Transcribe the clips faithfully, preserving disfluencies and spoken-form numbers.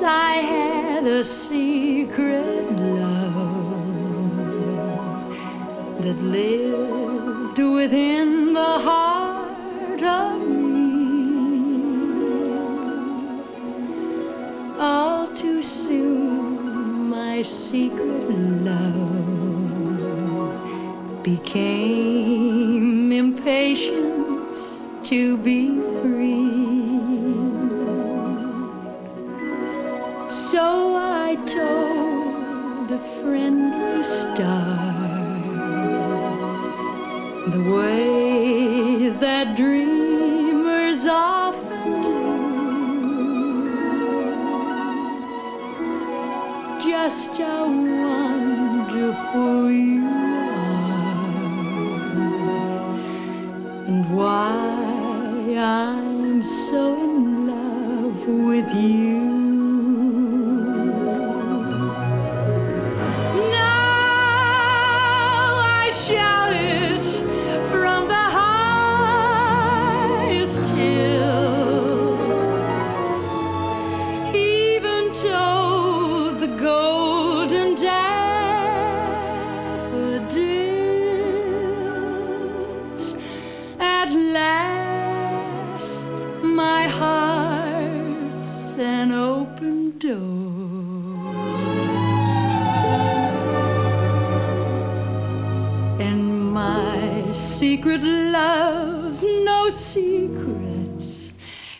I had a secret love that lived within the heart of me. All too soon my secret love became impatient to be free. So I told a friendly star the way that dreamers often do. Just how wonderful you are, and why I'm so in love with you. Secret love's no secrets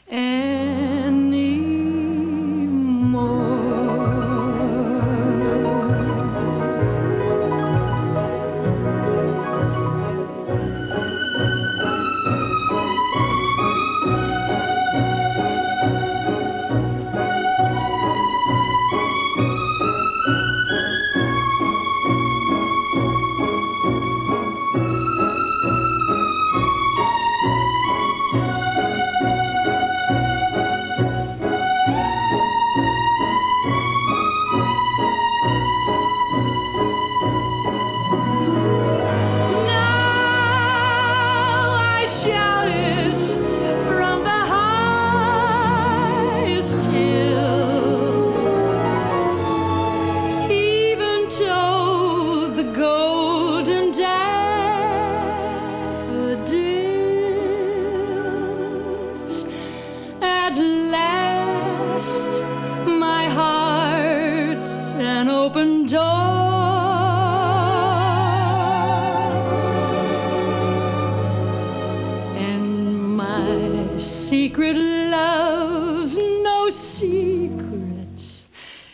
anymore. Secret love's no secrets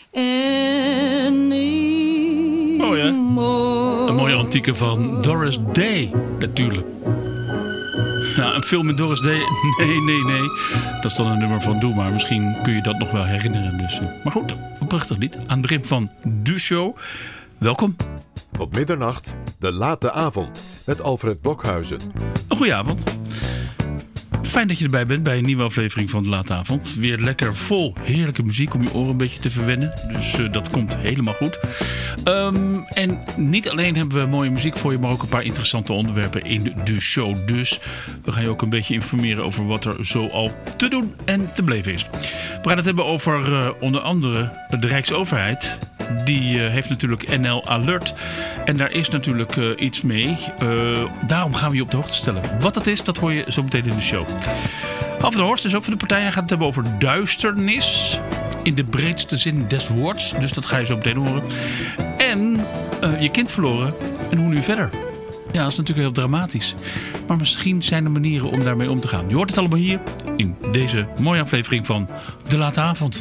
anymore. Oh ja, een mooie antieke van Doris Day, natuurlijk. Nou, een film met Doris Day, nee, nee, nee. Dat is dan een nummer van Doe Maar. Misschien kun je dat nog wel herinneren. Dus. Maar goed, een prachtig lied. Aan het begin van de show. Welkom. Tot middernacht, de late avond met Alfred Blokhuizen. Een goeie avond. Fijn dat je erbij bent bij een nieuwe aflevering van de Late Avond. Weer lekker vol heerlijke muziek om je oren een beetje te verwennen. Dus uh, dat komt helemaal goed. Um, en niet alleen hebben we mooie muziek voor je, maar ook een paar interessante onderwerpen in de show. Dus we gaan je ook een beetje informeren over wat er zo al te doen en te beleven is. We gaan het hebben over uh, onder andere de Rijksoverheid. Die uh, heeft natuurlijk N L Alert. En daar is natuurlijk uh, iets mee. Uh, daarom gaan we je op de hoogte stellen. Wat dat is, dat hoor je zo meteen in de show. Half de Horst is ook van de partij. Hij gaat het hebben over duisternis. In de breedste zin des woords. Dus dat ga je zo meteen horen. En uh, je kind verloren. En hoe nu verder? Ja, dat is natuurlijk heel dramatisch. Maar misschien zijn er manieren om daarmee om te gaan. Je hoort het allemaal hier in deze mooie aflevering van De Late Avond.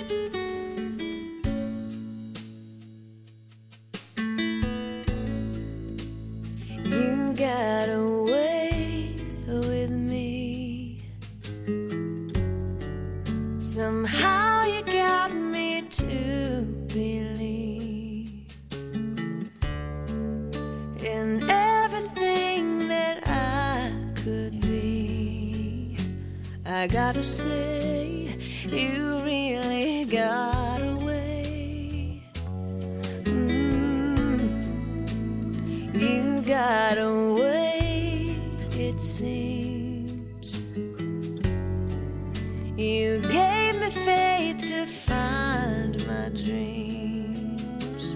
Somehow you got me to believe in everything that I could be. I gotta say, you really got away. Mm, you got away, it seems. You gave me faith to find my dreams.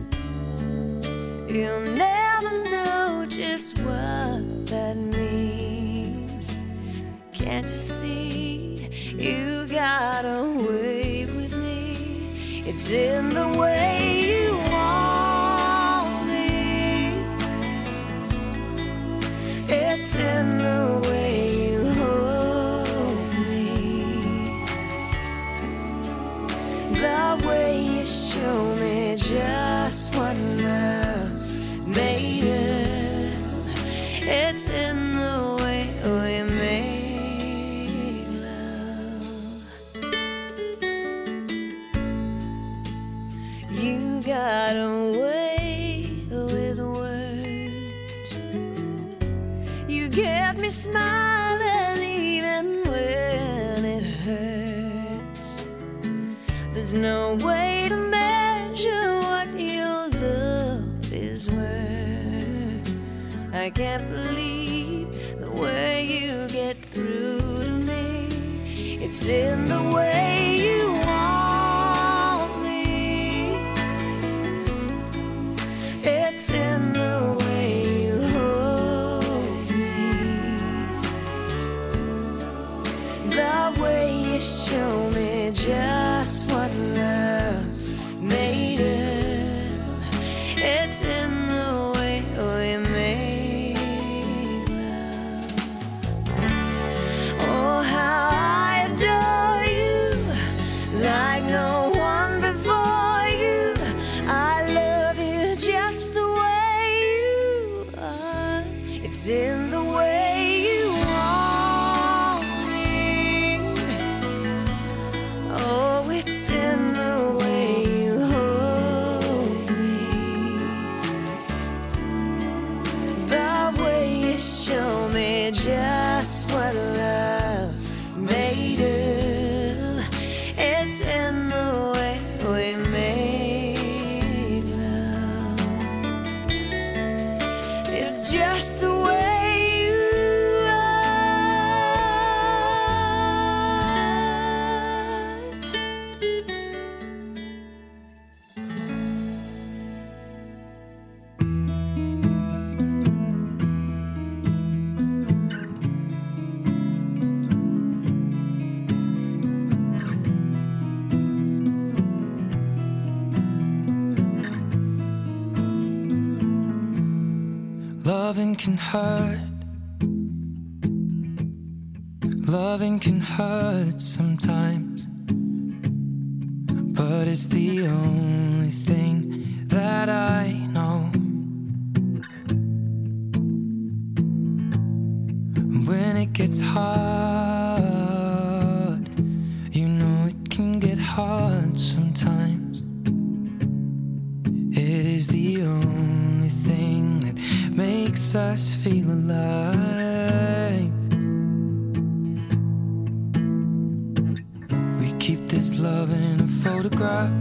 You'll never know just what that means. Can't you see you got away with me? It's in the way you want me. It's in the way you hold me. The way you show me just what love's made of. It's in the way we make love. You got away with words. You get me smiling even when it hurts. There's no way to measure what your love is worth. I can't believe the way you get through to me. It's in the way you want me. It's in the way you hold me. The way you show me just what love's made of. It's in the way we make love. Oh, how I adore you, like no one before you. I love you just the way you are. It's in the way you want me. Oh, it's in the way you hold me. The way you show me just what love made of. It's in the way we make love. It's just the way you are. Loving can hurt. Loving can hurt sometimes, but it's the only thing that I know. When it gets hard, you know it can get hard sometimes. It is the only thing that makes us feel alive. We keep this love in a photograph.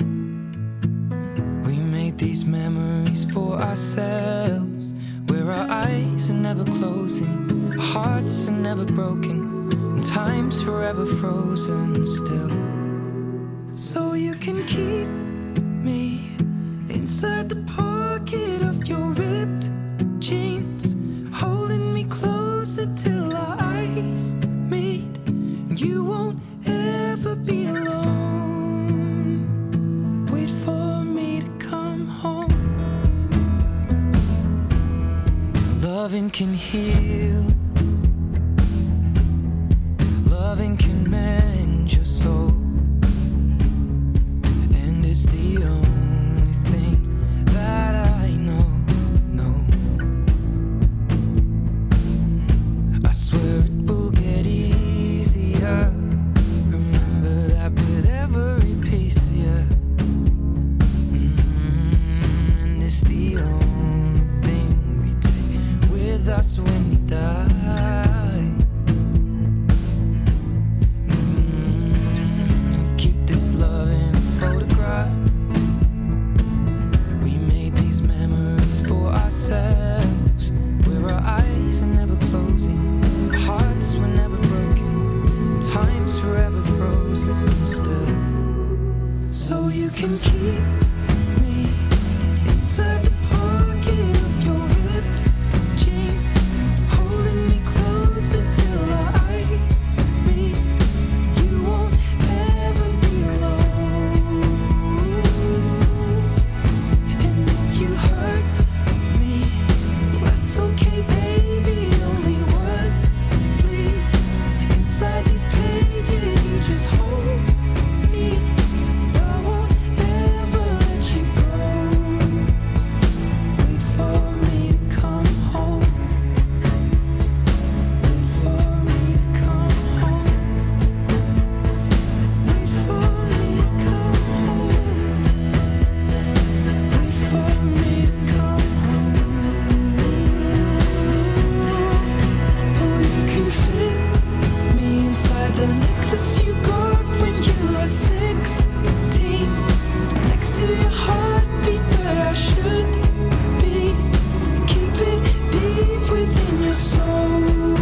We made these memories for ourselves, where our eyes are never closing, our hearts are never broken, and time's forever frozen still. So you can keep me inside the pocket of your ripped jeans, holding me closer till our eyes meet. You won't ever be alone. Wait for me to come home. Loving can heal. Loving can mend your soul. can keep me inside the pocket of your ripped jeans, holding me closer till our eyes meet. You won't ever be alone. And if you hurt me, that's okay, baby. Only words bleed inside these pages. You just hold me. I won't ever let you go. Wait for me to come home. Wait for me to come home. Wait for me to come home. Wait for me to come home. Oh, you can fit me inside the necklace you got when you were sixteen, next to your heartbeat where I should be. Keep it deep within your soul.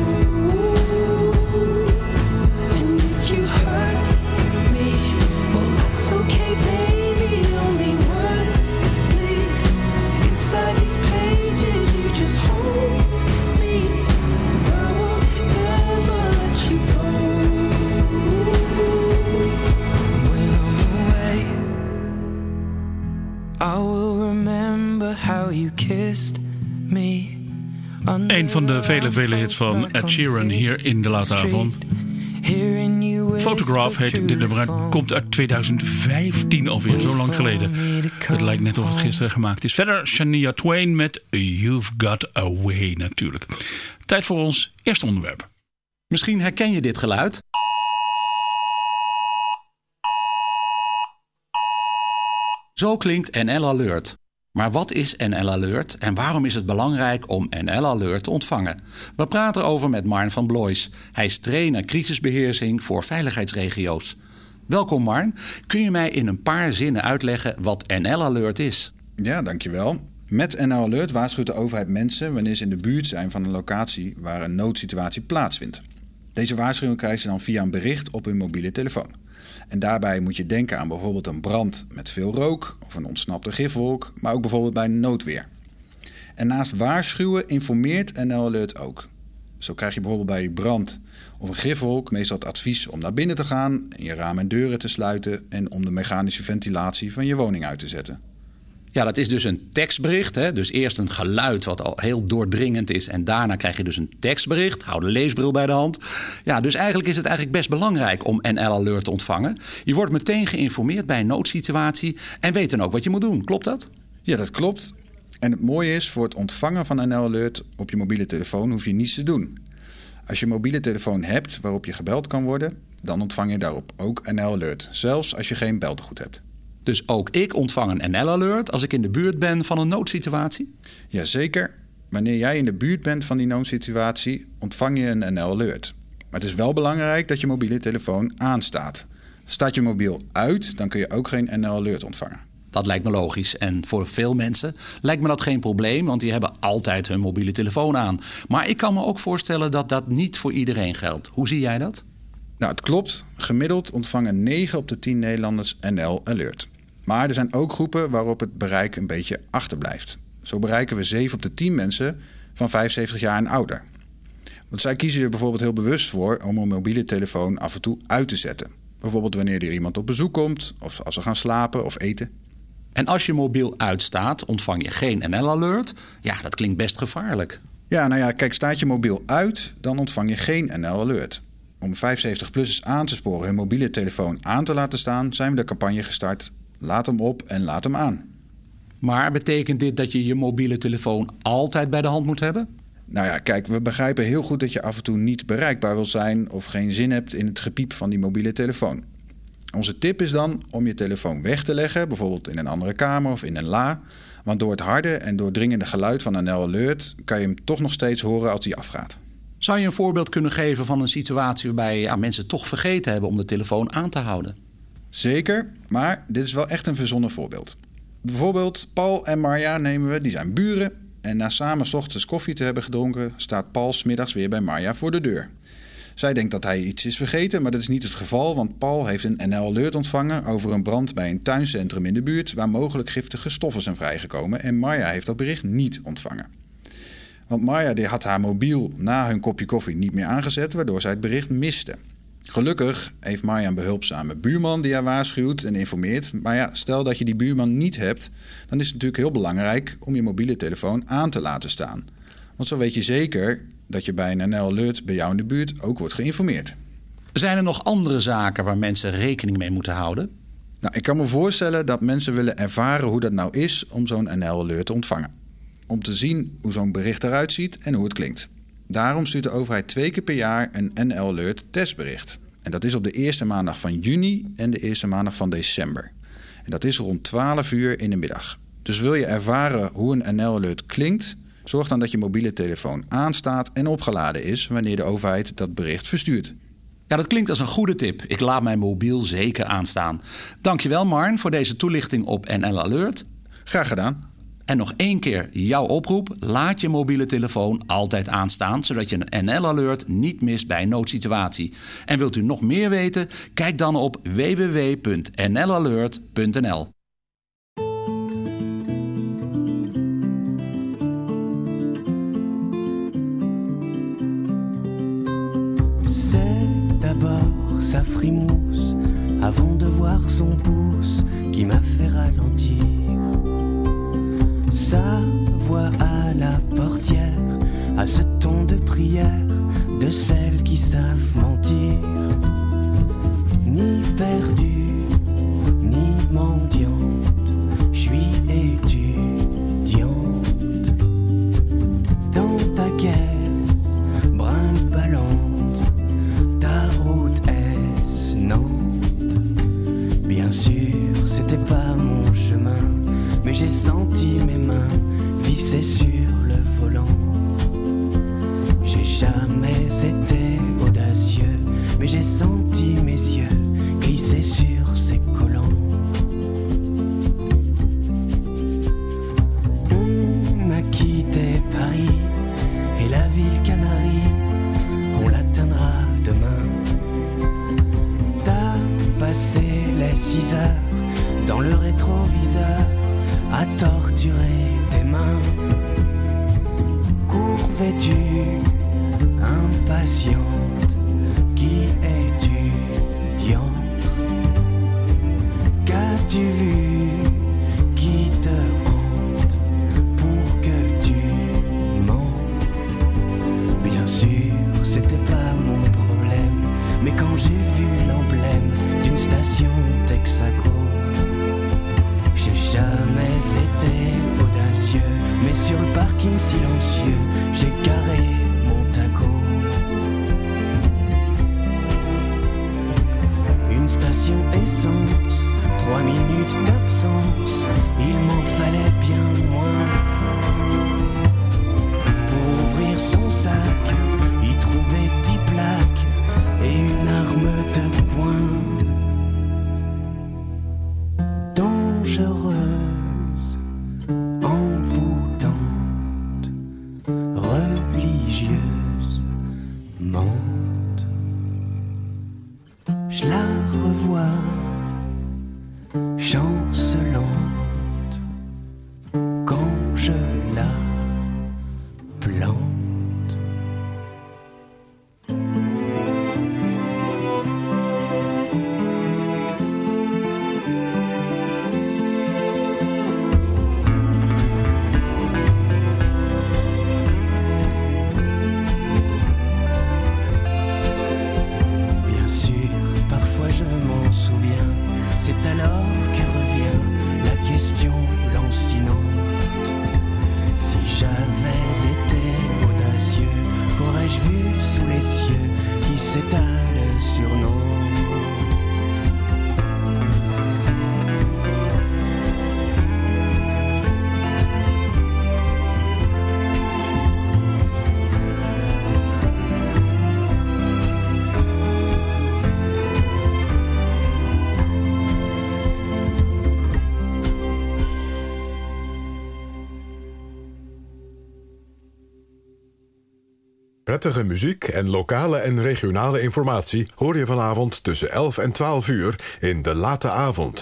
And if you hurt me, well, that's okay, baby. Only words bleed inside these pages. You just hold me. I won't ever let you go. When I'm away, I will remember how you kissed me. Een van de vele, vele hits van Ed Sheeran hier in de late avond. Photograph heet dit nummer. Komt uit tweeduizend vijftien alweer, zo lang geleden. Het lijkt net of het gisteren gemaakt is. Verder Shania Twain met You've Got a Way natuurlijk. Tijd voor ons eerste onderwerp. Misschien herken je dit geluid. Zo klinkt N L Alert. Maar wat is N L Alert en waarom is het belangrijk om N L Alert te ontvangen? We praten erover met Marn van Blois. Hij is trainer crisisbeheersing voor veiligheidsregio's. Welkom Marn. Kun je mij in een paar zinnen uitleggen wat N L Alert is? Ja, dankjewel. Met N L Alert waarschuwt de overheid mensen wanneer ze in de buurt zijn van een locatie waar een noodsituatie plaatsvindt. Deze waarschuwing krijgen ze dan via een bericht op hun mobiele telefoon. En daarbij moet je denken aan bijvoorbeeld een brand met veel rook of een ontsnapte gifwolk, maar ook bijvoorbeeld bij noodweer. En naast waarschuwen informeert N L Alert ook. Zo krijg je bijvoorbeeld bij brand of een gifwolk meestal het advies om naar binnen te gaan en je ramen en deuren te sluiten en om de mechanische ventilatie van je woning uit te zetten. Ja, dat is dus een tekstbericht. Hè? Dus eerst een geluid wat al heel doordringend is. En daarna krijg je dus een tekstbericht. Hou de leesbril bij de hand. Ja, dus eigenlijk is het eigenlijk best belangrijk om N L Alert te ontvangen. Je wordt meteen geïnformeerd bij een noodsituatie. En weet dan ook wat je moet doen. Klopt dat? Ja, dat klopt. En het mooie is, voor het ontvangen van N L Alert op je mobiele telefoon hoef je niets te doen. Als je een mobiele telefoon hebt waarop je gebeld kan worden, dan ontvang je daarop ook N L Alert. Zelfs als je geen beltegoed hebt. Dus ook ik ontvang een N L Alert als ik in de buurt ben van een noodsituatie? Jazeker. Wanneer jij in de buurt bent van die noodsituatie, ontvang je een N L Alert. Maar het is wel belangrijk dat je mobiele telefoon aanstaat. Staat je mobiel uit, dan kun je ook geen N L Alert ontvangen. Dat lijkt me logisch. En voor veel mensen lijkt me dat geen probleem, want die hebben altijd hun mobiele telefoon aan. Maar ik kan me ook voorstellen dat dat niet voor iedereen geldt. Hoe zie jij dat? Nou, het klopt. Gemiddeld ontvangen negen op de tien Nederlanders N L Alert. Maar er zijn ook groepen waarop het bereik een beetje achterblijft. Zo bereiken we zeven op de tien mensen van vijfenzeventig jaar en ouder. Want zij kiezen er bijvoorbeeld heel bewust voor om een mobiele telefoon af en toe uit te zetten. Bijvoorbeeld wanneer er iemand op bezoek komt, of als ze gaan slapen of eten. En als je mobiel uitstaat, ontvang je geen N L Alert. Ja, dat klinkt best gevaarlijk. Ja, nou ja, kijk, staat je mobiel uit, dan ontvang je geen N L Alert. Om vijfenzeventig-plussers aan te sporen hun mobiele telefoon aan te laten staan, zijn we de campagne gestart. Laat hem op en laat hem aan. Maar betekent dit dat je je mobiele telefoon altijd bij de hand moet hebben? Nou ja, kijk, we begrijpen heel goed dat je af en toe niet bereikbaar wilt zijn of geen zin hebt in het gepiep van die mobiele telefoon. Onze tip is dan om je telefoon weg te leggen, bijvoorbeeld in een andere kamer of in een la. Want door het harde en doordringende geluid van een N L Alert kan je hem toch nog steeds horen als hij afgaat. Zou je een voorbeeld kunnen geven van een situatie waarbij ja, mensen toch vergeten hebben om de telefoon aan te houden? Zeker, maar dit is wel echt een verzonnen voorbeeld. Bijvoorbeeld Paul en Marja nemen we, die zijn buren. En na samen 's ochtends koffie te hebben gedronken, staat Paul 's middags weer bij Marja voor de deur. Zij denkt dat hij iets is vergeten, maar dat is niet het geval, want Paul heeft een N L-alert ontvangen over een brand bij een tuincentrum in de buurt waar mogelijk giftige stoffen zijn vrijgekomen en Marja heeft dat bericht niet ontvangen. Want Marja die had haar mobiel na hun kopje koffie niet meer aangezet, waardoor zij het bericht miste. Gelukkig heeft Marja een behulpzame buurman die haar waarschuwt en informeert. Maar ja, stel dat je die buurman niet hebt, dan is het natuurlijk heel belangrijk om je mobiele telefoon aan te laten staan. Want zo weet je zeker dat je bij een N L-alert bij jou in de buurt ook wordt geïnformeerd. Zijn er nog andere zaken waar mensen rekening mee moeten houden? Nou, ik kan me voorstellen dat mensen willen ervaren hoe dat nou is om zo'n N L-alert te ontvangen. Om te zien hoe zo'n bericht eruit ziet en hoe het klinkt. Daarom stuurt de overheid twee keer per jaar een N L-alert testbericht. En dat is op de eerste maandag van juni en de eerste maandag van december. En dat is rond twaalf uur in de middag. Dus wil je ervaren hoe een N L-alert klinkt, zorg dan dat je mobiele telefoon aanstaat en opgeladen is wanneer de overheid dat bericht verstuurt. Ja, dat klinkt als een goede tip. Ik laat mijn mobiel zeker aanstaan. Dankjewel Marn voor deze toelichting op N L-alert. Graag gedaan. En nog één keer jouw oproep. Laat je mobiele telefoon altijd aanstaan, zodat je een N L-alert niet mist bij een noodsituatie. En wilt u nog meer weten? Kijk dan op w w w punt n l alert punt n l. C'est d'abord sa frimousse avant de voir son pouce qui m'a fait ralentir. Sa voix à la portière, à ce ton de prière de celles qui savent mentir. Ni perdue, ni mendiante, je suis étudiante. Dans ta caisse, brinque-ballante, ta route est Nantes. Bien sûr, c'était pas mon chemin, mais j'ai senti mes mains visser sur le volant. J'ai jamais été audacieux, mais j'ai senti mes yeux glisser sur ces collants. On a quitté Paris et la ville Canarie, on l'atteindra demain. T'as passé les six heures dans le rétroviseur à torturer tes mains. Cours vêtu, impatiente, qui étudiante. Qu'as-tu vu qui te hante pour que tu mentes? Bien sûr, c'était pas mon problème, mais quand j'ai vu l'emblème d'une station Texaco, j'ai jamais été audacieux, mais sur le parking silencieux, j'ai garé mon taco. Une station essence, trois minutes d'absence, il m'en fallait bien moins. Pour ouvrir son sac, y trouver dix plaques et une arme de poing. Dangereuse, envoûtante, religieuse, mente. Je la revois, chancelante, quand je la plante. Bien sûr, parfois je m'en souviens, c'est alors que revient Prettige muziek en lokale en regionale informatie hoor je vanavond tussen elf en twaalf uur in De Late Avond.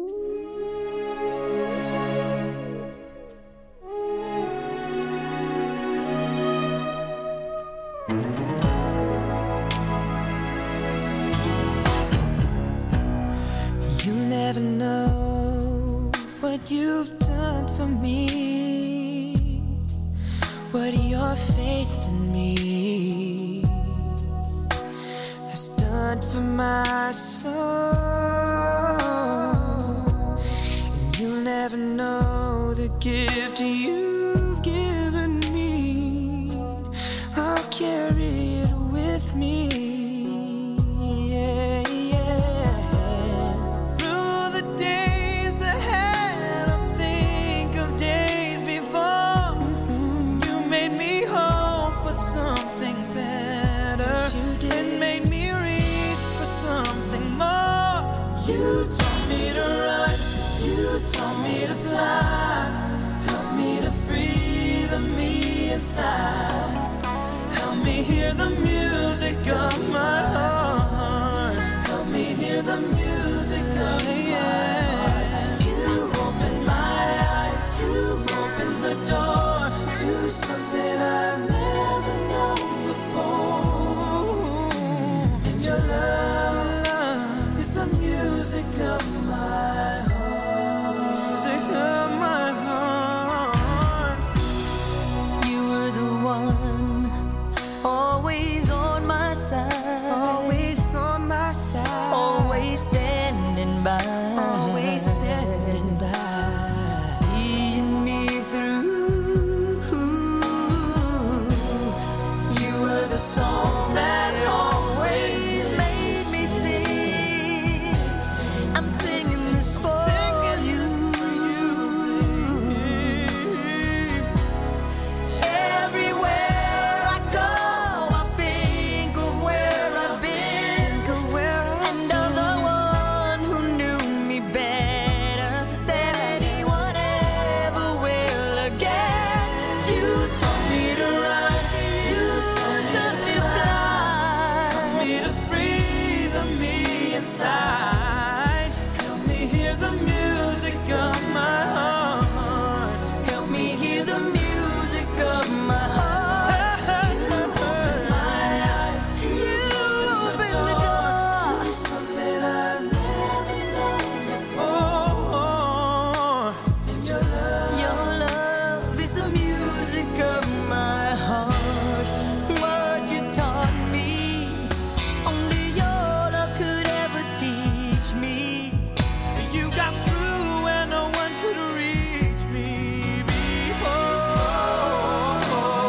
You'll never know what you've done for me, what your faith in me has done for my soul. And you'll never know the gift you've given me. I'll carry it with me. Yeah, yeah. Through the days ahead, I'll think of days before. You made me hope for something better. And made me reach for something more. You taught me to run, you taught me to fly. Help me to free the me inside. Help me hear the music of my heart. Help me hear the music of my heart. You opened my eyes, you opened the door to something I've never known before. And your love is the music of my heart. Music of my heart. You were the one, always on my side, always on my side, always standing by, always standing by, seeing me through. You were the song that always made me sing. I'm singing this for you. Everywhere I go, I think of where I've been, and of the one who knew me better than anyone ever will again. You taught me to run, you taught me to fly, taught me to free the me inside. Help me hear the music of my heart. Help me hear the music of my heart. You opened my eyes, you opened the door to something I've never known before. And your love, your love is the music of my heart. What you taught me, only your love could ever teach me. You got through when no one could reach me before.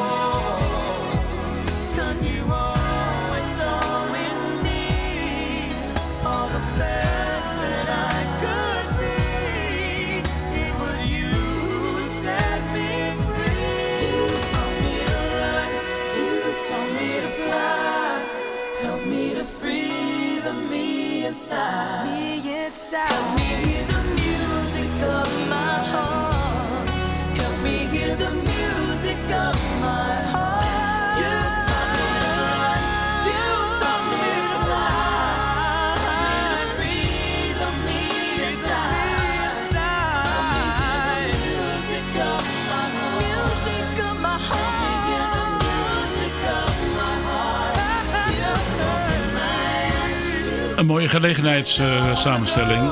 'Cause you always saw in me all the best that I could be. It was you who set me free. You taught me to run, you taught me to fly. Help me to free the me inside. Help me hear the music of my heart. Help me hear the music of my heart. You taught me to run, you taught me to fly. Help me to free the me inside. Help me hear the music of my heart. Music of my heart. Help me hear the music of my heart. You opened my eyes. Een mooie gelegenheidssamenstelling.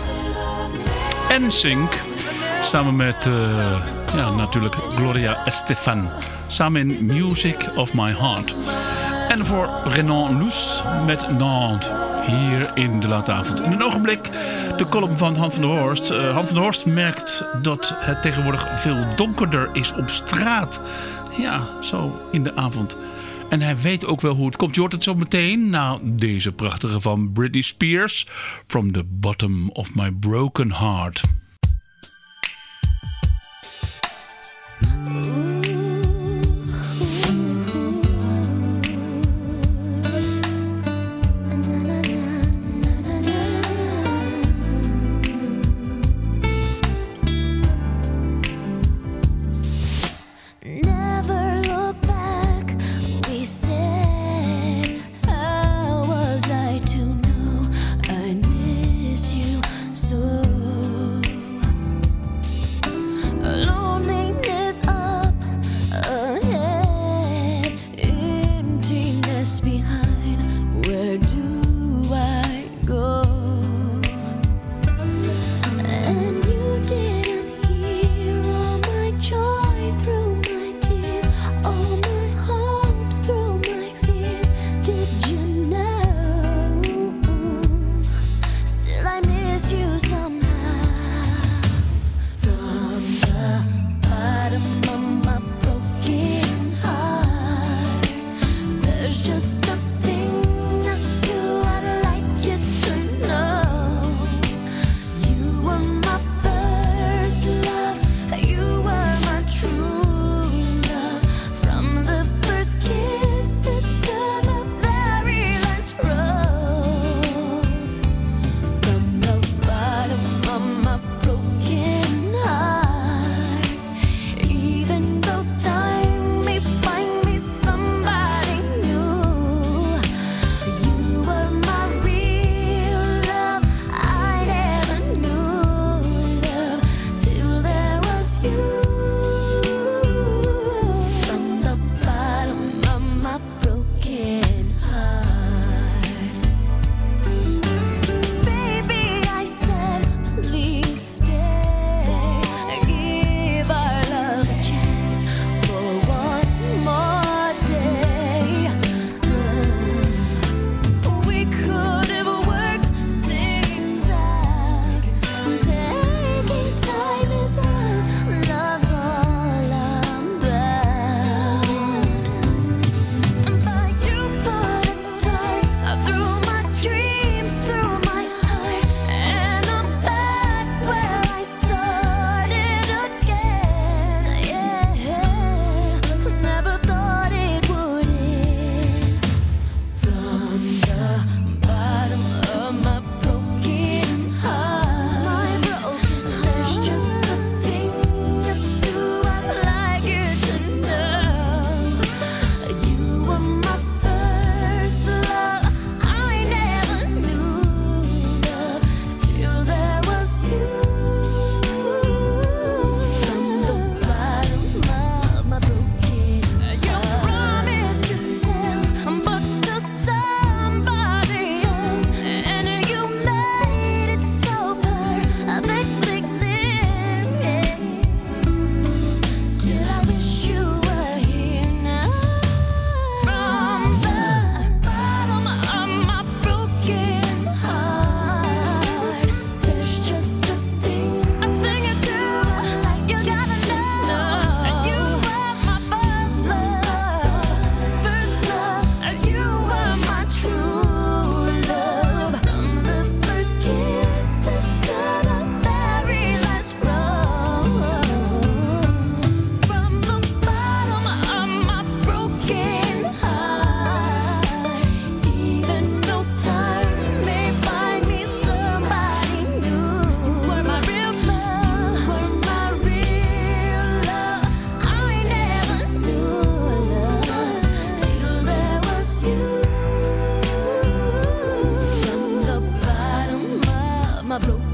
N Sync samen met uh, ja, natuurlijk Gloria Estefan. Samen in Music of My Heart. En voor Renan Luce met Nantes. Hier in De Late Avond. In een ogenblik de column van Han van der Horst. Uh, Han van der Horst merkt dat het tegenwoordig veel donkerder is op straat. Ja, zo in de avond. En hij weet ook wel hoe het komt. Je hoort het zo meteen na deze prachtige van Britney Spears. From the Bottom of My Broken Heart. Never look back. We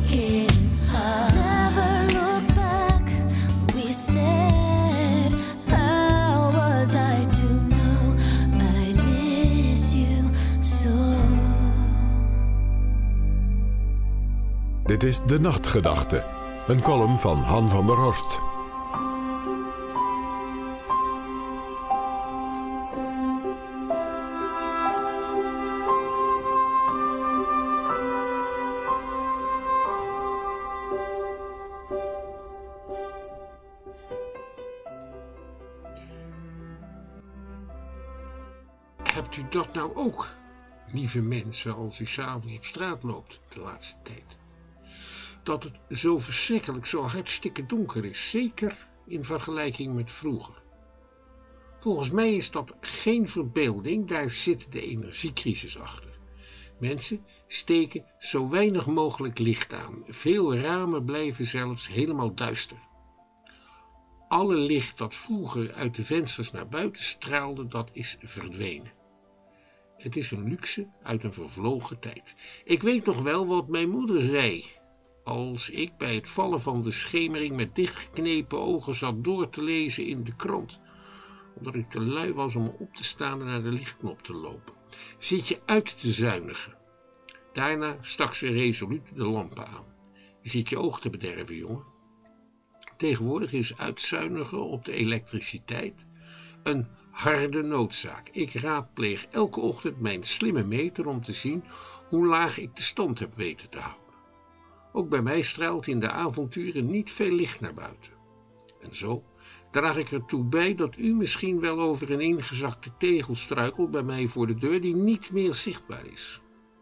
breaking heart. Never look back, we said. How was I to know I miss you so? Dit is De Nachtgedachte, een column van Han van der Horst. Hebt u dat nou ook, lieve mensen, als u 's avonds op straat loopt de laatste tijd? Dat het zo verschrikkelijk, zo hartstikke donker is, zeker in vergelijking met vroeger. Volgens mij is dat geen verbeelding, daar zit de energiecrisis achter. Mensen steken zo weinig mogelijk licht aan. Veel ramen blijven zelfs helemaal duister. Alle licht dat vroeger uit de vensters naar buiten straalde, dat is verdwenen. Het is een luxe uit een vervlogen tijd. Ik weet nog wel wat mijn moeder zei, als ik bij het vallen van de schemering met dichtgeknepen ogen zat door te lezen in de krant, omdat ik te lui was om op te staan en naar de lichtknop te lopen. Zit je uit te zuinigen. Daarna stak ze resoluut de lampen aan. Je zit je oog te bederven, jongen. Tegenwoordig is uitzuinigen op de elektriciteit een harde noodzaak. Ik raadpleeg elke ochtend mijn slimme meter om te zien hoe laag ik de stand heb weten te houden. Ook bij mij straalt in de avonturen niet veel licht naar buiten. En zo draag ik ertoe bij dat u misschien wel over een ingezakte tegel struikelt bij mij voor de deur die niet meer zichtbaar is.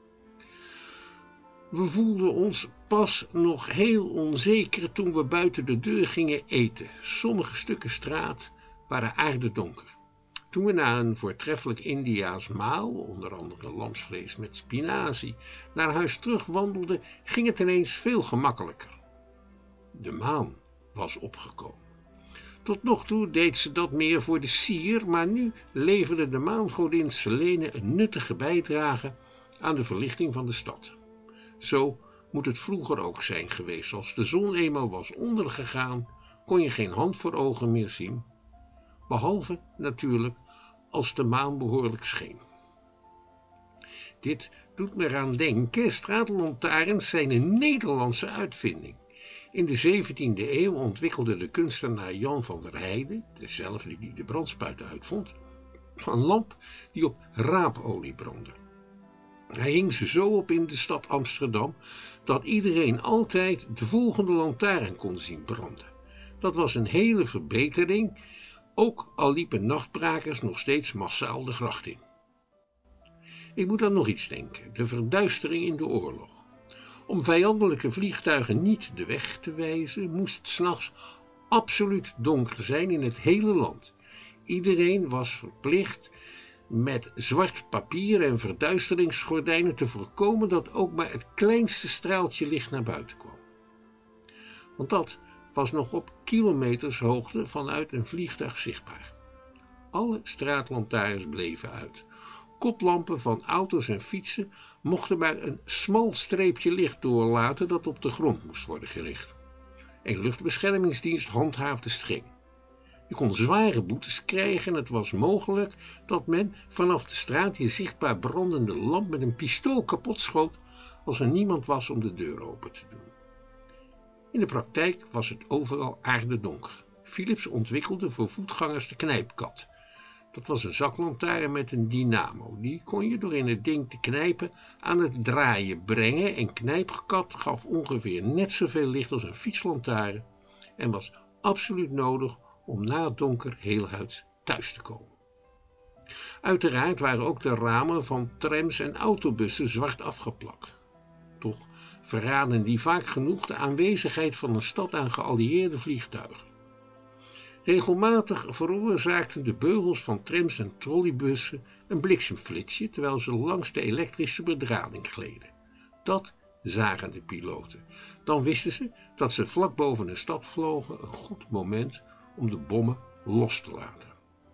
We voelden ons pas nog heel onzeker toen we buiten de deur gingen eten. Sommige stukken straat waren aardedonker. Toen we na een voortreffelijk Indiaas maal, onder andere lamsvlees met spinazie, naar huis terugwandelden, ging het ineens veel gemakkelijker. De maan was opgekomen. Tot nog toe deed ze dat meer voor de sier, maar nu leverde de maangodin Selene een nuttige bijdrage aan de verlichting van de stad. Zo moet het vroeger ook zijn geweest. Als de zon eenmaal was ondergegaan, kon je geen hand voor ogen meer zien, behalve natuurlijk als de maan behoorlijk scheen. Dit doet me eraan denken, straatlantaarns zijn een Nederlandse uitvinding. In de zeventiende eeuw ontwikkelde de kunstenaar Jan van der Heijden, dezelfde die de brandspuiten uitvond, een lamp die op raapolie brandde. Hij hing ze zo op in de stad Amsterdam dat iedereen altijd de volgende lantaarn kon zien branden. Dat was een hele verbetering, ook al liepen nachtbrakers nog steeds massaal de gracht in. Ik moet aan nog iets denken, de verduistering in de oorlog. Om vijandelijke vliegtuigen niet de weg te wijzen, moest het 's nachts absoluut donker zijn in het hele land. Iedereen was verplicht met zwart papier en verduisteringsgordijnen te voorkomen dat ook maar het kleinste straaltje licht naar buiten kwam. Want dat was nog op kilometers hoogte vanuit een vliegtuig zichtbaar. Alle straatlantaarns bleven uit. Koplampen van auto's en fietsen mochten maar een smal streepje licht doorlaten dat op de grond moest worden gericht. En luchtbeschermingsdienst handhaafde streng. Je kon zware boetes krijgen en het was mogelijk dat men vanaf de straat je zichtbaar brandende lamp met een pistool kapot schoot als er niemand was om de deur open te doen. In de praktijk was het overal aardedonker. Philips ontwikkelde voor voetgangers de knijpkat. Dat was een zaklantaarn met een dynamo. Die kon je door in het ding te knijpen aan het draaien brengen. En knijpkat gaf ongeveer net zoveel licht als een fietslantaarn en was absoluut nodig om na het donker heelhuids thuis te komen. Uiteraard waren ook de ramen van trams en autobussen zwart afgeplakt. Toch verraden die vaak genoeg de aanwezigheid van een stad aan geallieerde vliegtuigen. Regelmatig veroorzaakten de beugels van trams en trolleybussen een bliksemflitsje terwijl ze langs de elektrische bedrading gleden. Dat zagen de piloten. Dan wisten ze dat ze vlak boven een stad vlogen, een goed moment om de bommen los te laten.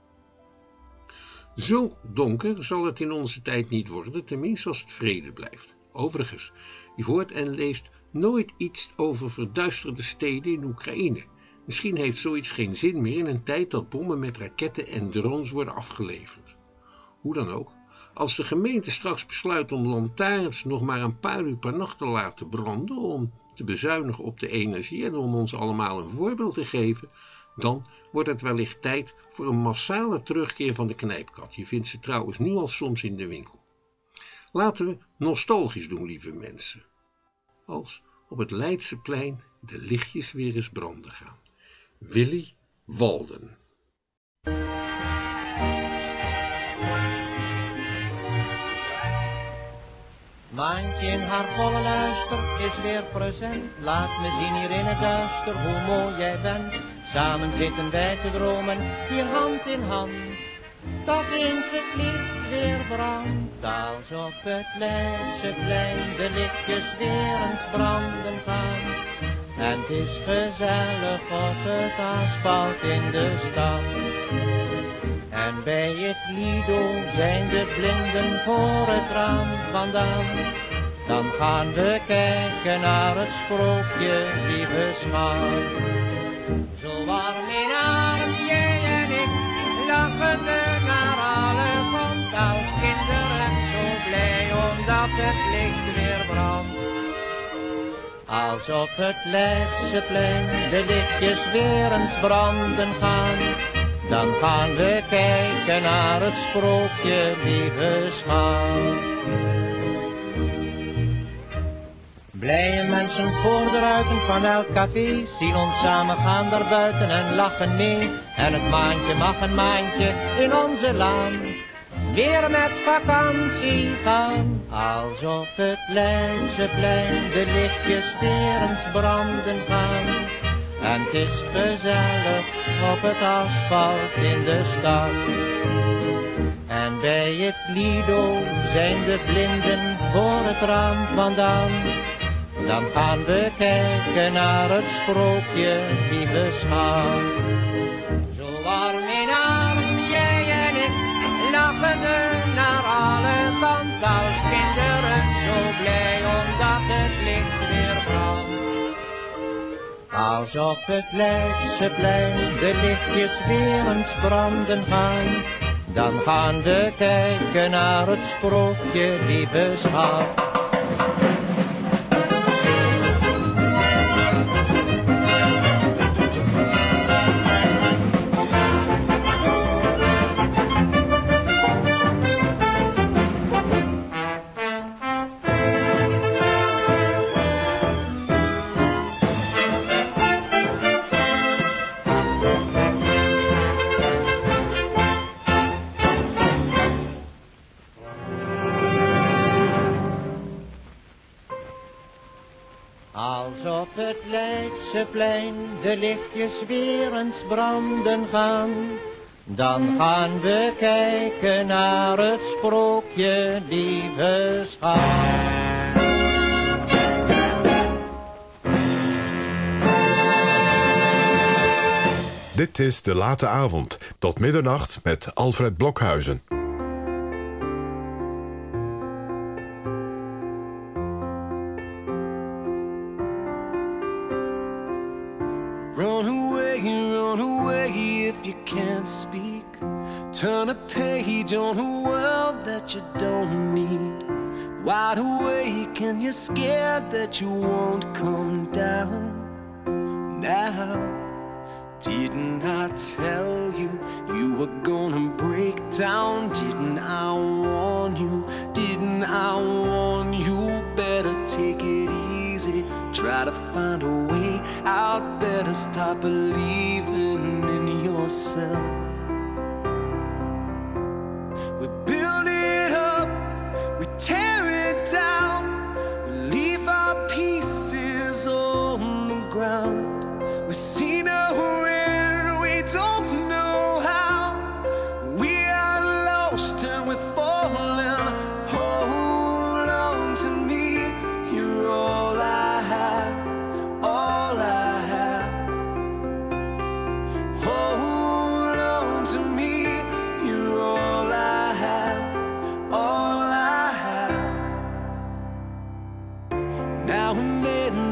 Zo donker zal het in onze tijd niet worden, tenminste als het vrede blijft. Overigens, je hoort en leest nooit iets over verduisterde steden in Oekraïne. Misschien heeft zoiets geen zin meer in een tijd dat bommen met raketten en drones worden afgeleverd. Hoe dan ook, als de gemeente straks besluit om lantaarns nog maar een paar uur per nacht te laten branden om te bezuinigen op de energie en om ons allemaal een voorbeeld te geven, dan wordt het wellicht tijd voor een massale terugkeer van de knijpkat. Je vindt ze trouwens nu al soms in de winkel. Laten we nostalgisch doen, lieve mensen. Als op het Leidseplein de lichtjes weer eens branden gaan. Willy Walden. Maantje in haar volle luister is weer present. Laat me zien hier in het duister hoe mooi jij bent. Samen zitten wij te dromen, hier hand in hand. Tot eens het licht weer brandt. Als op het Leidseplein de lichtjes weer eens branden gaan. En het is gezellig op het asfalt in de stad. En bij het Lido zijn de blinden voor het raam vandaan. Dan gaan we kijken naar het sprookje, lieve schat. Zo warm in arm, jij en ik, lachende naar alle kant. Als kinderen zo blij omdat het licht weer brandt. Als op het Leidseplein de lichtjes weer eens branden gaan. Dan gaan we kijken naar het sprookje, lieve schat. Blije mensen voor de ruiten van elk café zien ons samen gaan daar buiten en lachen mee. En het maandje mag een maandje in onze laan weer met vakantie gaan. Als op het Leidseplein de lichtjes weer eens branden gaan. En het is gezellig op het asfalt in de stad. En bij het Lido zijn de blinden voor het raam vandaan. Dan gaan we kijken naar het sprookje, lieve schat. Zo warm in arm, jij en ik, lachende naar alle kanten. Als kinderen zo blij omdat het licht weer brandt. Als op het Leidseplein de lichtjes weer eens branden gaan. Dan gaan we kijken naar het sprookje, lieve schat. Als op het Leidseplein de lichtjes weer eens branden gaan, dan gaan we kijken naar het sprookje, lieve schat. Dit is De Late Avond, tot middernacht met Alfred Blokhuizen. Run away, run away if you can't speak. Turn a page on a world that you don't need. Wide awake and you're scared that you won't come down now. Didn't I tell you you were gonna break down? Didn't I warn you? Didn't I warn you? Better take it easy. Try to find a way out. Better stop believing in yourself. We build it up, we tear it down. We leave our pieces on the ground. We see no end, we don't know how. We are lost and we're falling. Hold on to me, you're all I have, all I have. Hold on to me, you're all I have, all I have. Now and then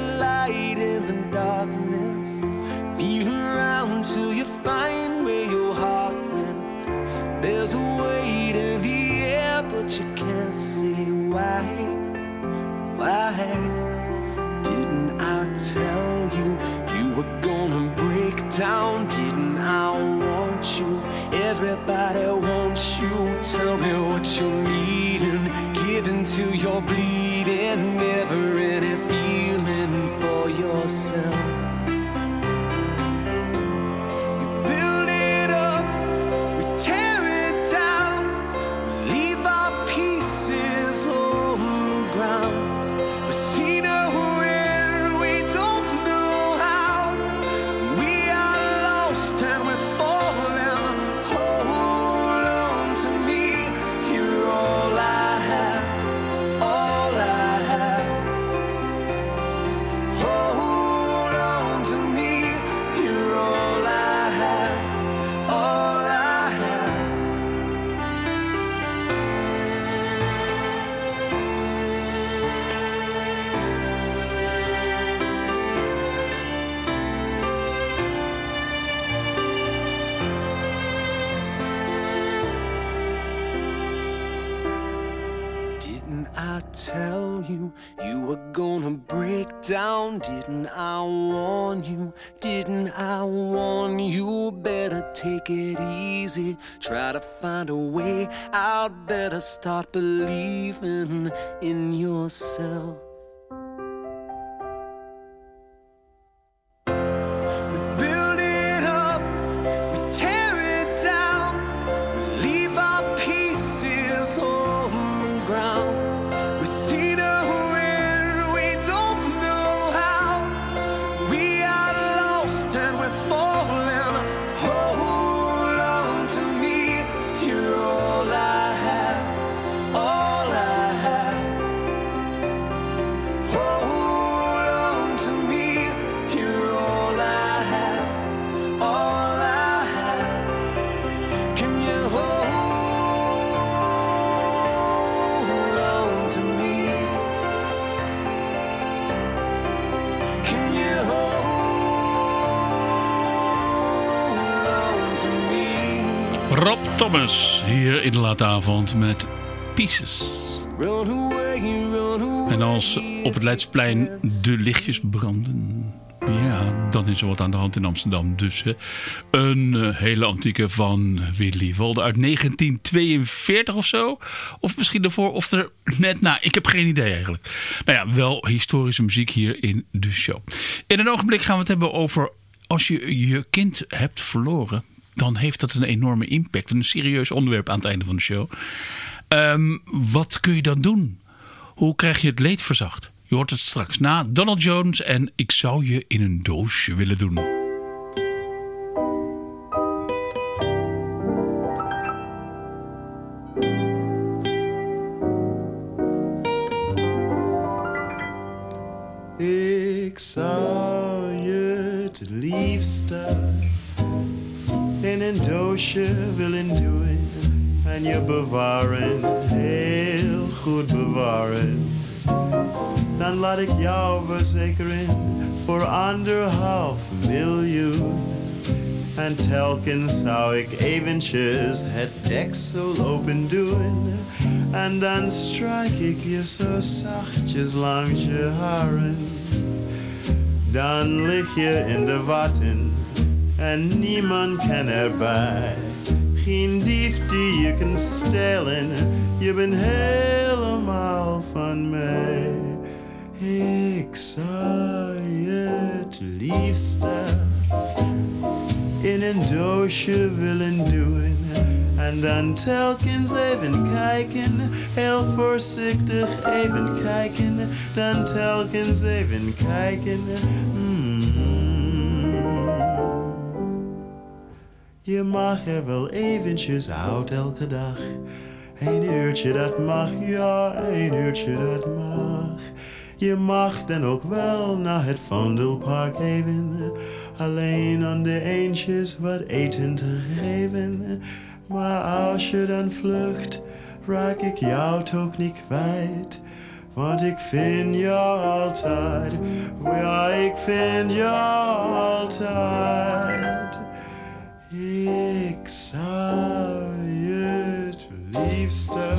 light in the darkness. Feel around till you find where your heart went. There's a weight in the air, but you can't see why. Why didn't I tell you you were gonna break down? Didn't I want you? Everybody wants you. Tell me what you're needing. Give until you're bleeding. Never any feeling for yourself. Tell you you were gonna break down. Didn't I warn you? Didn't I warn you? Better take it easy. Try to find a way out. Better start believing in yourself. Rob Thomas, hier in de late avond met Pieces. En als op het Leidsplein de lichtjes branden, ja, dan is er wat aan de hand in Amsterdam. Dus hè, een uh, hele antieke van Willy Wolde uit negentien tweeënveertig of zo. Of misschien daarvoor, of er net na. Ik heb geen idee eigenlijk. Nou ja, wel historische muziek hier in de show. In een ogenblik gaan we het hebben over als je je kind hebt verloren. Dan heeft dat een enorme impact. Een serieus onderwerp aan het einde van de show. Um, wat kun je dan doen? Hoe krijg je het leed verzacht? Je hoort het straks na Donald Jones en Ik zou je in een doosje willen doen. Ik zou je het liefste in een doosje willen doen en je bewaren, heel goed bewaren. Dan laat ik jou verzekeren voor anderhalf miljoen. En telkens zou ik eventjes het deksel open doen. En dan strijk ik je zo zachtjes langs je haren. Dan lig je in de watten en niemand kan erbij. Geen dief die je kan stelen, je bent helemaal van mij. Ik zou je het liefste in een doosje willen doen. En dan telkens even kijken, heel voorzichtig even kijken. Dan telkens even kijken. Mm-hmm. Je mag er wel eventjes uit elke dag. Een uurtje dat mag, ja, een uurtje dat mag. Je mag dan ook wel naar het Vondelpark even. Alleen aan de eendjes wat eten te geven. Maar als je dan vlucht, raak ik jou toch niet kwijt. Want ik vind jou altijd, ja, ik vind jou altijd. Ik zou je het liefste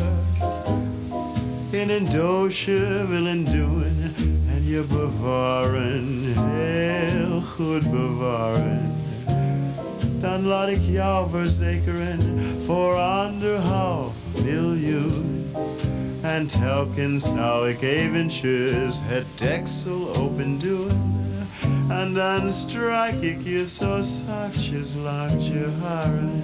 in een doosje willen doen en je bewaren, heel goed bewaren. Dan laat ik jou verzekeren voor anderhalf miljoen. En telkens zou ik eventjes het deksel open doen. En dan strijk ik je zo zachtjes langs je haren.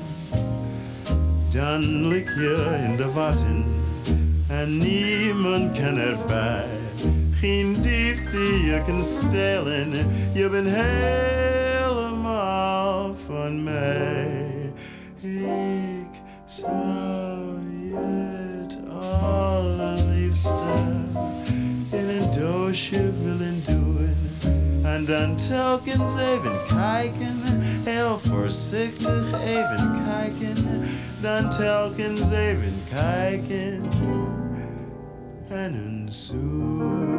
Dan lig je in de watten en niemand kan erbij. Geen dief die je kan stelen, je bent helemaal van mij. Ik zou je het allerliefste in een doosje willen doen. En dan telkens even kijken, heel voorzichtig even kijken. Dan telkens even kijken en een zoen.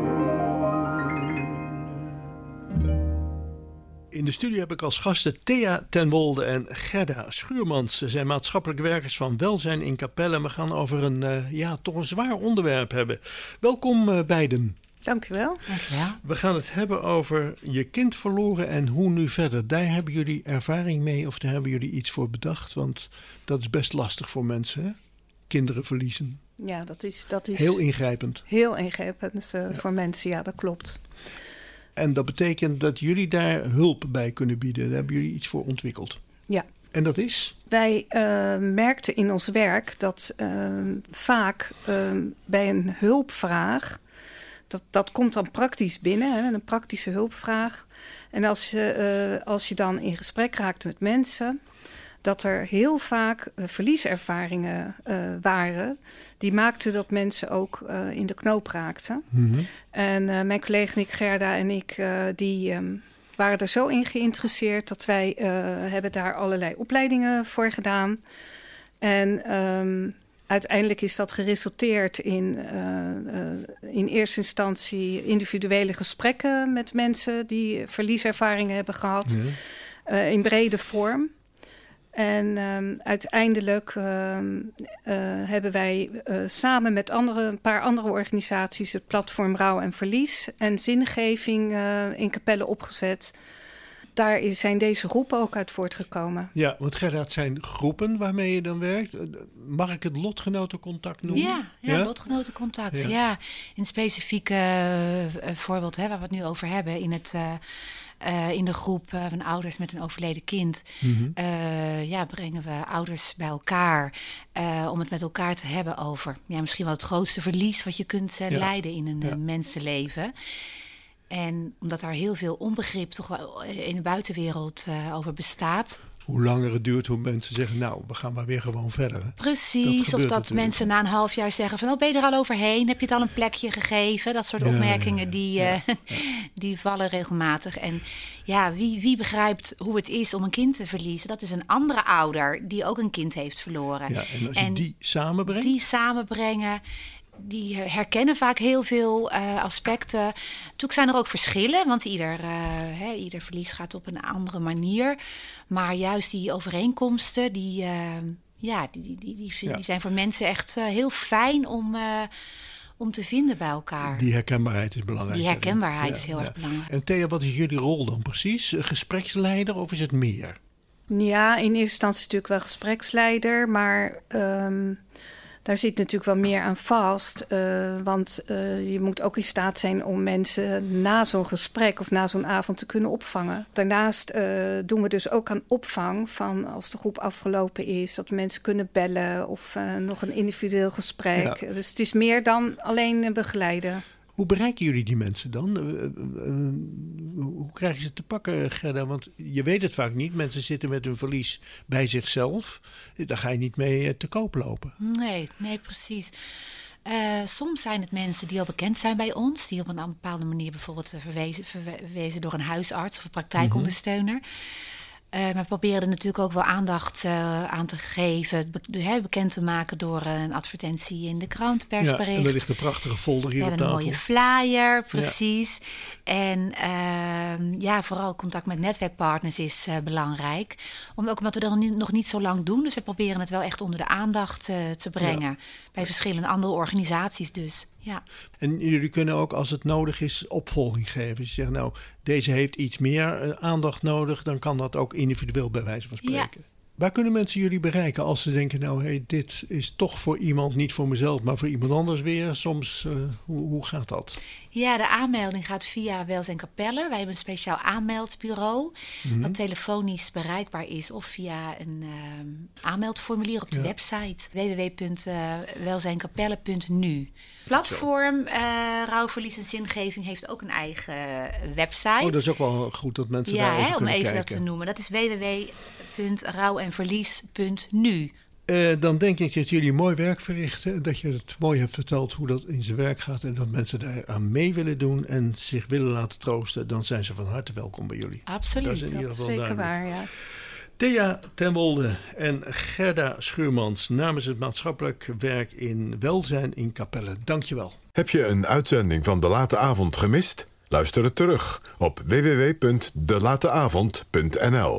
In de studio heb ik als gasten Thea ten Wolde en Gerda Schuurmans. Ze zijn maatschappelijk werkers van welzijn in Capelle. We gaan over een, uh, ja, toch een zwaar onderwerp hebben. Welkom uh, beiden. Dank u wel. Dank u wel. We gaan het hebben over je kind verloren en hoe nu verder. Daar hebben jullie ervaring mee of daar hebben jullie iets voor bedacht? Want dat is best lastig voor mensen, hè? Kinderen verliezen. Ja, dat is... Dat is heel ingrijpend. Heel ingrijpend uh, ja. voor mensen, ja, dat klopt. En dat betekent dat jullie daar hulp bij kunnen bieden. Daar hebben jullie iets voor ontwikkeld. Ja. En dat is? Wij uh, merkten in ons werk dat uh, vaak uh, bij een hulpvraag... Dat, dat komt dan praktisch binnen, hè, een praktische hulpvraag. En als je, uh, als je dan in gesprek raakt met mensen... dat er heel vaak uh, verlieservaringen uh, waren... die maakten dat mensen ook uh, in de knoop raakten. Mm-hmm. En uh, mijn collega Nick Gerda en ik... Uh, die um, waren er zo in geïnteresseerd... dat wij uh, hebben daar allerlei opleidingen voor gedaan. En... Um, Uiteindelijk is dat geresulteerd in, uh, uh, in eerste instantie individuele gesprekken met mensen die verlieservaringen hebben gehad, ja. uh, in brede vorm. En um, uiteindelijk uh, uh, hebben wij uh, samen met andere, een paar andere organisaties het platform Rouw en Verlies en Zingeving uh, in Capelle opgezet. Daar zijn deze groepen ook uit voortgekomen. Ja, want Gerda, het zijn groepen waarmee je dan werkt. Mag ik het lotgenotencontact noemen? Ja, ja, ja? lotgenotencontact. Ja. ja, in het specifieke uh, voorbeeld hè, waar we het nu over hebben... in, het, uh, uh, in de groep uh, van ouders met een overleden kind... Mm-hmm. Uh, ja, brengen we ouders bij elkaar... Uh, om het met elkaar te hebben over... Ja, misschien wel het grootste verlies wat je kunt uh, ja. leiden in een ja. uh, mensenleven... En omdat daar heel veel onbegrip toch wel in de buitenwereld uh, over bestaat. Hoe langer het duurt, hoe mensen zeggen, nou, we gaan maar weer gewoon verder. Hè? Precies, dat of dat natuurlijk. Mensen na een half jaar zeggen van, oh, ben je er al overheen? Heb je het al een plekje gegeven? Dat soort ja, opmerkingen, ja, die, ja, uh, ja. die vallen regelmatig. En ja, wie, wie begrijpt hoe het is om een kind te verliezen? Dat is een andere ouder die ook een kind heeft verloren. Ja, en als je en die samenbrengt? Die samenbrengen... Die herkennen vaak heel veel uh, aspecten. Natuurlijk zijn er ook verschillen, want ieder, uh, hè, ieder verlies gaat op een andere manier. Maar juist die overeenkomsten, die, uh, ja, die, die, die, die, vind, ja. die zijn voor mensen echt uh, heel fijn om, uh, om te vinden bij elkaar. Die herkenbaarheid is belangrijk. Die herkenbaarheid ja, is heel ja. erg belangrijk. En Thea, wat is jullie rol dan precies? Gespreksleider of is het meer? Ja, in eerste instantie natuurlijk wel gespreksleider, maar... Um, Daar zit natuurlijk wel meer aan vast, uh, want uh, je moet ook in staat zijn om mensen na zo'n gesprek of na zo'n avond te kunnen opvangen. Daarnaast uh, doen we dus ook aan opvang van als de groep afgelopen is, dat mensen kunnen bellen of uh, nog een individueel gesprek. Ja. Dus het is meer dan alleen begeleiden. Hoe bereiken jullie die mensen dan? Uh, uh, uh, hoe krijg je ze te pakken, Gerda? Want je weet het vaak niet. Mensen zitten met hun verlies bij zichzelf. Daar ga je niet mee uh, te koop lopen. Nee, nee, precies. Uh, soms zijn het mensen die al bekend zijn bij ons. Die op een bepaalde manier bijvoorbeeld verwezen, verwezen door een huisarts of een praktijkondersteuner. Uh, maar we proberen er natuurlijk ook wel aandacht uh, aan te geven. Be- he, bekend te maken door uh, een advertentie in de krant, persbericht. Ja, en er ligt een prachtige folder hier we op tafel. We hebben een mooie flyer, precies. Ja. En uh, ja, vooral contact met netwerkpartners is uh, belangrijk. Om, ook omdat we dat nog niet, nog niet zo lang doen. Dus we proberen het wel echt onder de aandacht uh, te brengen. Ja. Bij verschillende andere organisaties dus. Ja. En jullie kunnen ook, als het nodig is, opvolging geven. Dus je zegt, nou, deze heeft iets meer uh, aandacht nodig. Dan kan dat ook individueel bij wijze van spreken. Ja. Waar kunnen mensen jullie bereiken als ze denken, nou, hey, dit is toch voor iemand, niet voor mezelf, maar voor iemand anders weer? Soms, uh, hoe, hoe gaat dat? Ja, de aanmelding gaat via Welzijn Capelle. Wij hebben een speciaal aanmeldbureau, mm-hmm. wat telefonisch bereikbaar is of via een uh, aanmeldformulier op de ja. website w w w punt welzijnkapelle punt n u. Platform uh, Rouwverlies en Zingeving heeft ook een eigen website. Oh, dat is ook wel goed dat mensen ja, daar even hè, kunnen kijken. Ja, om even kijken. dat te noemen. Dat is w w w punt rouw en verlies punt n u. Uh, dan denk ik dat jullie mooi werk verrichten. Dat je het mooi hebt verteld hoe dat in zijn werk gaat. En dat mensen daar aan mee willen doen en zich willen laten troosten. Dan zijn ze van harte welkom bij jullie. Absoluut. Dat is in ieder geval zeker duidelijk. waar, ja. Thea ten Wolde en Gerda Schuurmans namens het maatschappelijk werk in Welzijn in Capelle. Dankjewel. Heb je een uitzending van De Late Avond gemist? Luister het terug op w w w punt de late avond punt n l.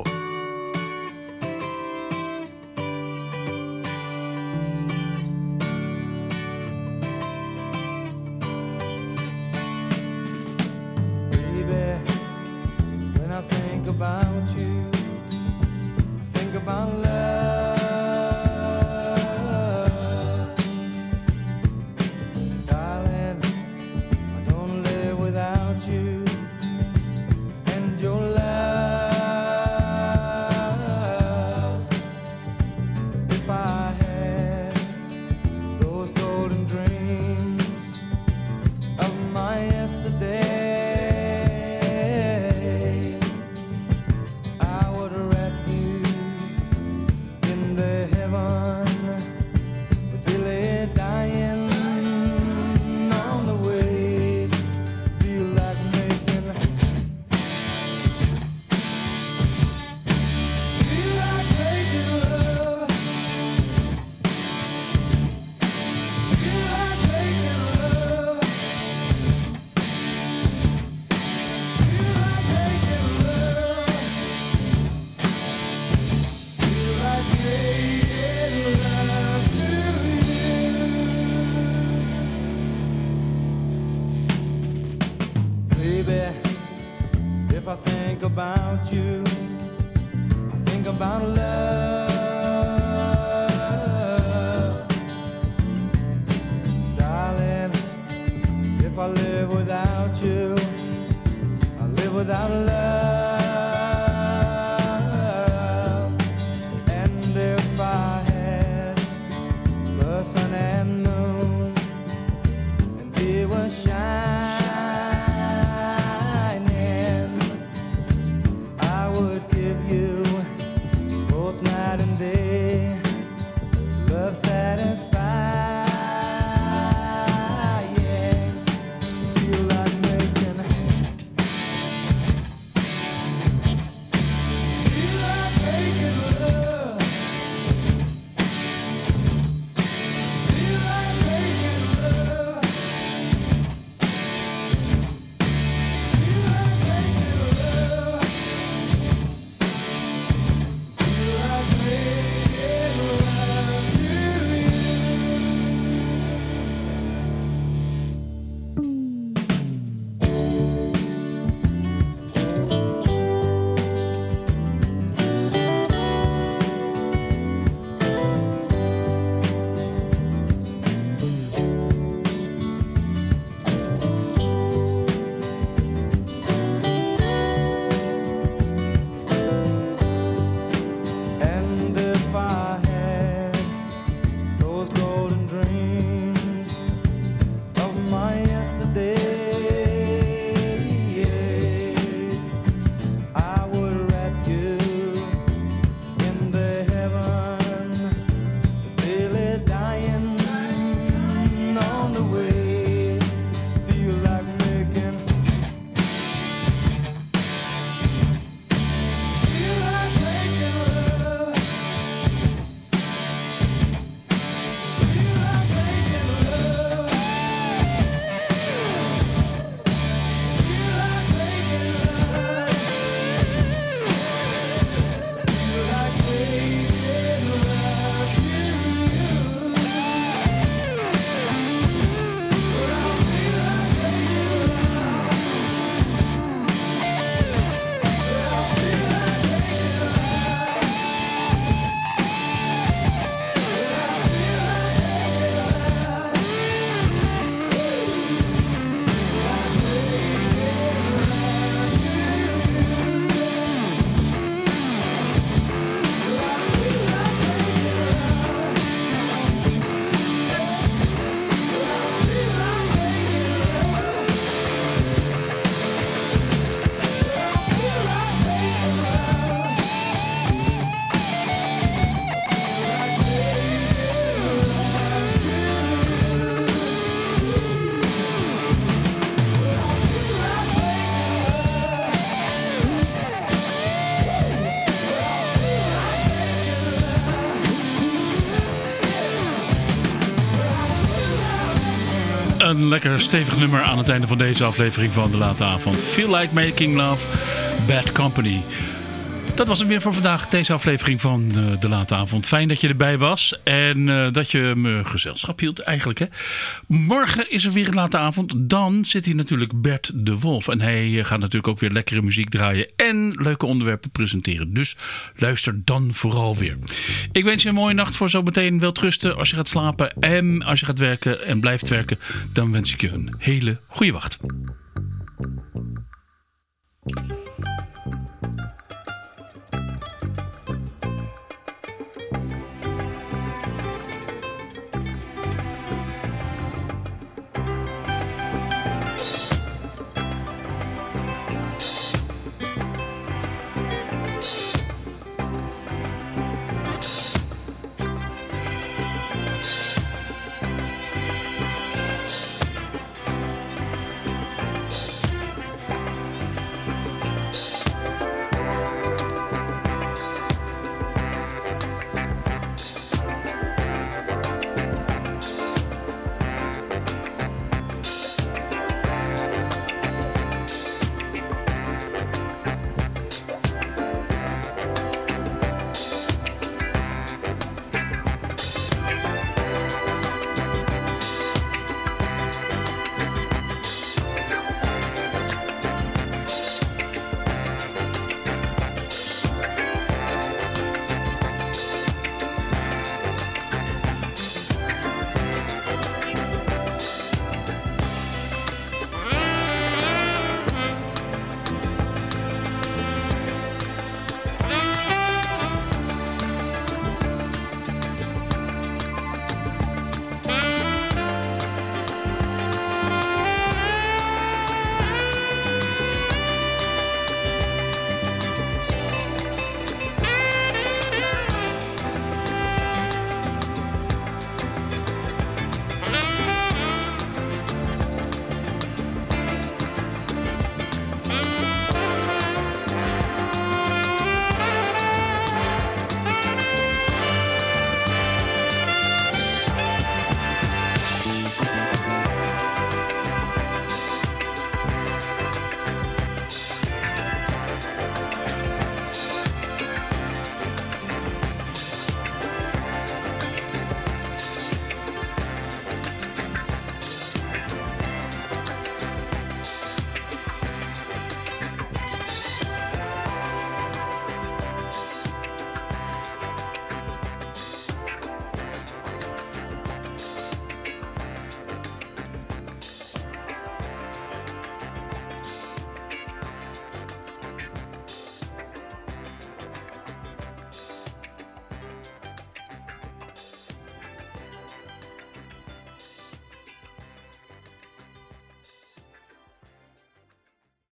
een lekker stevig nummer aan het einde van deze aflevering van De Late Avond. Feel Like Making Love, Bad Company. Dat was het weer voor vandaag, deze aflevering van uh, De Late Avond. Fijn dat je erbij was en uh, dat je me gezelschap hield eigenlijk. Hè? Morgen is er weer een Late Avond. Dan zit hier natuurlijk Bert de Wolf. En hij uh, gaat natuurlijk ook weer lekkere muziek draaien en leuke onderwerpen presenteren. Dus luister dan vooral weer. Ik wens je een mooie nacht voor zometeen. Wel rusten als je gaat slapen. En als je gaat werken en blijft werken, dan wens ik je een hele goede wacht.